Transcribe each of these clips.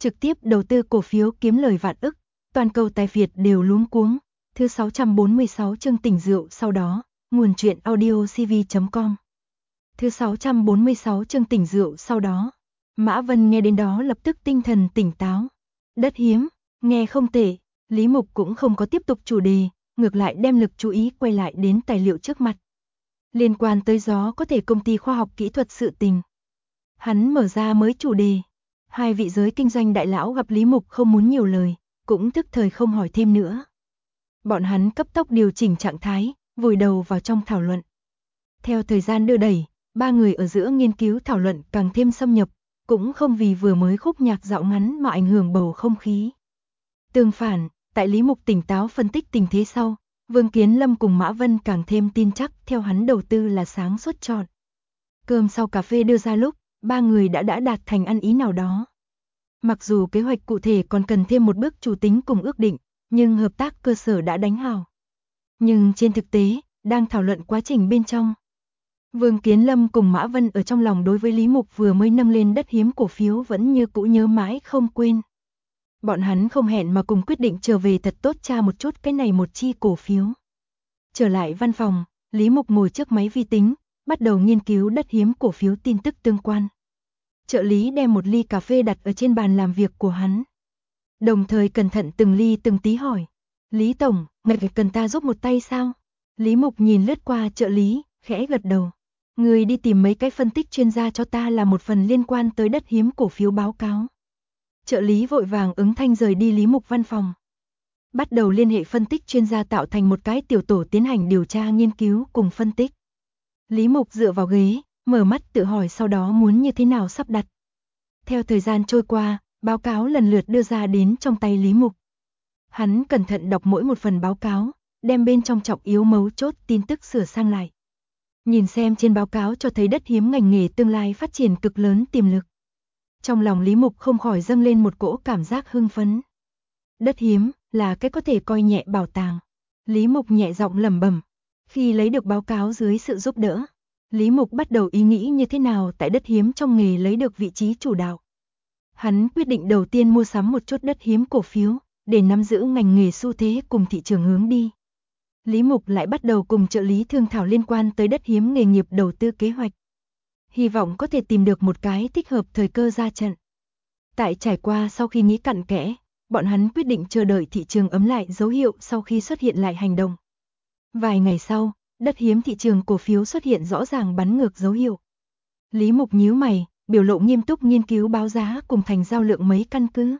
trực tiếp đầu tư cổ phiếu kiếm lời vạn ức, toàn cầu tài Việt đều luống cuống. Thứ 646 chương tỉnh rượu sau đó, nguồn truyện audio cv.com. Thứ 646 chương tỉnh rượu sau đó. Mã Vân nghe đến đó lập tức tinh thần tỉnh táo. Đất hiếm, nghe không tệ, Lý Mục cũng không có tiếp tục chủ đề, ngược lại đem lực chú ý quay lại đến tài liệu trước mặt. Liên quan tới gió có thể công ty khoa học kỹ thuật sự tình. Hắn mở ra mới chủ đề. Hai vị giới kinh doanh đại lão gặp Lý Mục không muốn nhiều lời, cũng tức thời không hỏi thêm nữa. Bọn hắn cấp tốc điều chỉnh trạng thái, vùi đầu vào trong thảo luận. Theo thời gian đưa đẩy, ba người ở giữa nghiên cứu thảo luận càng thêm xâm nhập, cũng không vì vừa mới khúc nhạc dạo ngắn mà ảnh hưởng bầu không khí. Tương phản, tại Lý Mục tỉnh táo phân tích tình thế sau, Vương Kiến Lâm cùng Mã Vân càng thêm tin chắc theo hắn đầu tư là sáng suốt chọn. Cơm sau cà phê đưa ra lúc, ba người đã đạt thành ăn ý nào đó. Mặc dù kế hoạch cụ thể còn cần thêm một bước chủ tính cùng ước định, nhưng hợp tác cơ sở đã đánh hào. Nhưng trên thực tế, đang thảo luận quá trình bên trong. Vương Kiến Lâm cùng Mã Vân ở trong lòng đối với Lý Mục vừa mới nâng lên đất hiếm cổ phiếu vẫn như cũ nhớ mãi không quên. Bọn hắn không hẹn mà cùng quyết định trở về thật tốt tra một chút cái này một chi cổ phiếu. Trở lại văn phòng, Lý Mục ngồi trước máy vi tính, bắt đầu nghiên cứu đất hiếm cổ phiếu tin tức tương quan. Trợ lý đem một ly cà phê đặt ở trên bàn làm việc của hắn. Đồng thời cẩn thận từng ly từng tí hỏi. Lý Tổng, ngài cần ta giúp một tay sao? Lý Mục nhìn lướt qua trợ lý, khẽ gật đầu. Người đi tìm mấy cái phân tích chuyên gia cho ta là một phần liên quan tới đất hiếm cổ phiếu báo cáo. Trợ lý vội vàng ứng thanh rời đi Lý Mục văn phòng. Bắt đầu liên hệ phân tích chuyên gia tạo thành một cái tiểu tổ tiến hành điều tra nghiên cứu cùng phân tích. Lý Mục dựa vào ghế, mở mắt tự hỏi sau đó muốn như thế nào sắp đặt. Theo thời gian trôi qua, báo cáo lần lượt đưa ra đến trong tay Lý Mục. Hắn cẩn thận đọc mỗi một phần báo cáo, đem bên trong trọng yếu mấu chốt tin tức sửa sang lại. Nhìn xem trên báo cáo cho thấy đất hiếm ngành nghề tương lai phát triển cực lớn tiềm lực. Trong lòng Lý Mục không khỏi dâng lên một cỗ cảm giác hưng phấn. Đất hiếm là cái có thể coi nhẹ bảo tàng. Lý Mục nhẹ giọng lẩm bẩm. Khi lấy được báo cáo dưới sự giúp đỡ, Lý Mục bắt đầu ý nghĩ như thế nào tại đất hiếm trong nghề lấy được vị trí chủ đạo. Hắn quyết định đầu tiên mua sắm một chút đất hiếm cổ phiếu, để nắm giữ ngành nghề xu thế cùng thị trường hướng đi. Lý Mục lại bắt đầu cùng trợ lý thương thảo liên quan tới đất hiếm nghề nghiệp đầu tư kế hoạch. Hy vọng có thể tìm được một cái thích hợp thời cơ ra trận. Tại trải qua sau khi nghĩ cặn kẽ, bọn hắn quyết định chờ đợi thị trường ấm lại dấu hiệu sau khi xuất hiện lại hành động. Vài ngày sau, đất hiếm thị trường cổ phiếu xuất hiện rõ ràng bắn ngược dấu hiệu. Lý Mục nhíu mày, biểu lộ nghiêm túc nghiên cứu báo giá cùng thành giao lượng mấy căn cứ.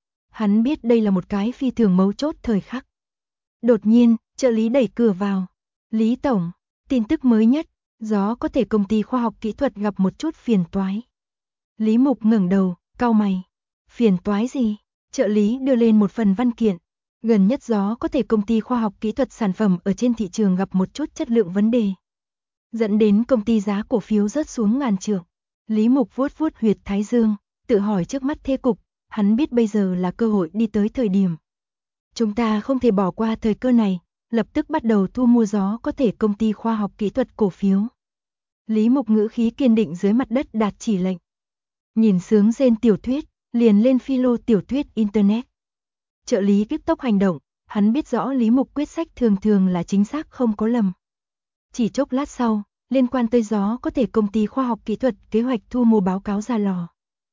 Hắn biết đây là một cái phi thường mấu chốt thời khắc. Đột nhiên, trợ lý đẩy cửa vào. Lý Tổng, tin tức mới nhất, gió có thể công ty khoa học kỹ thuật gặp một chút phiền toái. Lý Mục ngẩng đầu, cau mày. Phiền toái gì? Trợ lý đưa lên một phần văn kiện. Gần nhất gió có thể công ty khoa học kỹ thuật sản phẩm ở trên thị trường gặp một chút chất lượng vấn đề. Dẫn đến công ty giá cổ phiếu rớt xuống ngàn trượng. Lý Mục vuốt vuốt huyệt thái dương, tự hỏi trước mắt thế cục, hắn biết bây giờ là cơ hội đi tới thời điểm. Chúng ta không thể bỏ qua thời cơ này, lập tức bắt đầu thu mua gió có thể công ty khoa học kỹ thuật cổ phiếu. Lý Mục ngữ khí kiên định dưới mặt đất đạt chỉ lệnh. Nhìn sướng rên tiểu thuyết, liền lên philo tiểu thuyết Internet. Trợ lý tiếp tốc hành động, hắn biết rõ Lý Mục quyết sách thường thường là chính xác không có lầm. Chỉ chốc lát sau, liên quan tới gió có thể công ty khoa học kỹ thuật kế hoạch thu mua báo cáo ra lò.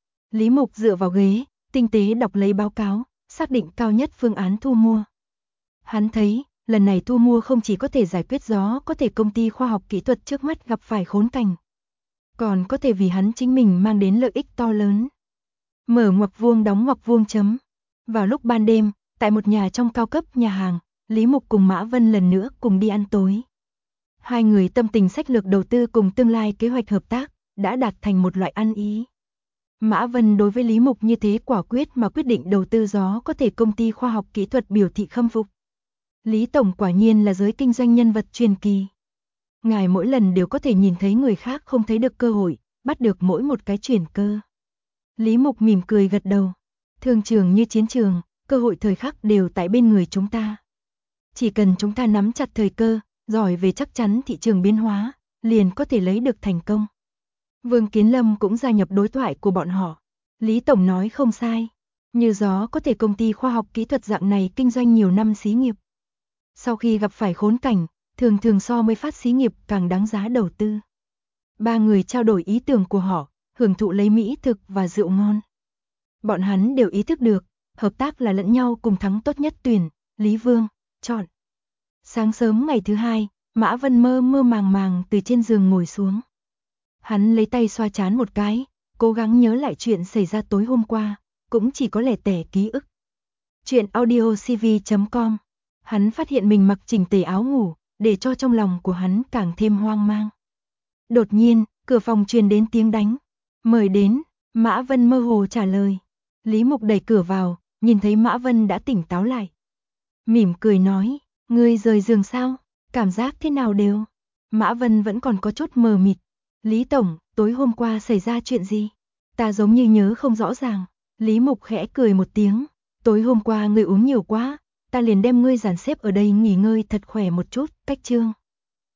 Lý Mục dựa vào ghế, tinh tế đọc lấy báo cáo, xác định cao nhất phương án thu mua. Hắn thấy, lần này thu mua không chỉ có thể giải quyết gió có thể công ty khoa học kỹ thuật trước mắt gặp phải khốn cảnh, còn có thể vì hắn chính mình mang đến lợi ích to lớn. Mở ngoặc vuông đóng ngoặc vuông chấm. Vào lúc ban đêm, tại một nhà trong cao cấp nhà hàng, Lý Mục cùng Mã Vân lần nữa cùng đi ăn tối. Hai người tâm tình sách lược đầu tư cùng tương lai kế hoạch hợp tác, đã đạt thành một loại ăn ý. Mã Vân đối với Lý Mục như thế quả quyết mà quyết định đầu tư gió có thể công ty khoa học kỹ thuật biểu thị khâm phục. Lý Tổng quả nhiên là giới kinh doanh nhân vật truyền kỳ. Ngài mỗi lần đều có thể nhìn thấy người khác không thấy được cơ hội, bắt được mỗi một cái chuyển cơ. Lý Mục mỉm cười gật đầu. Thương trường như chiến trường, cơ hội thời khắc đều tại bên người chúng ta. Chỉ cần chúng ta nắm chặt thời cơ, giỏi về chắc chắn thị trường biến hóa, liền có thể lấy được thành công. Vương Kiến Lâm cũng gia nhập đối thoại của bọn họ. Lý Tổng nói không sai. Như gió có thể công ty khoa học kỹ thuật dạng này kinh doanh nhiều năm xí nghiệp. Sau khi gặp phải khốn cảnh, thường thường so mới phát xí nghiệp càng đáng giá đầu tư. Ba người trao đổi ý tưởng của họ, hưởng thụ lấy mỹ thực và rượu ngon. Bọn hắn đều ý thức được, hợp tác là lẫn nhau cùng thắng tốt nhất tuyển, Lý Vương, chọn. Sáng sớm ngày thứ hai, Mã Vân mơ mơ màng màng từ trên giường ngồi xuống. Hắn lấy tay xoa trán một cái, cố gắng nhớ lại chuyện xảy ra tối hôm qua, cũng chỉ có lẻ tẻ ký ức. Chuyện audiocv.com. Hắn phát hiện mình mặc chỉnh tề áo ngủ, để cho trong lòng của hắn càng thêm hoang mang. Đột nhiên, cửa phòng truyền đến tiếng đánh. Mời đến, Mã Vân mơ hồ trả lời. Lý Mục đẩy cửa vào, nhìn thấy Mã Vân đã tỉnh táo lại. Mỉm cười nói, ngươi rời giường sao? Cảm giác thế nào đều? Mã Vân vẫn còn có chút mờ mịt. Lý Tổng, tối hôm qua xảy ra chuyện gì? Ta giống như nhớ không rõ ràng. Lý Mục khẽ cười một tiếng. Tối hôm qua ngươi uống nhiều quá, ta liền đem ngươi dàn xếp ở đây nghỉ ngơi thật khỏe một chút, Cách Trương.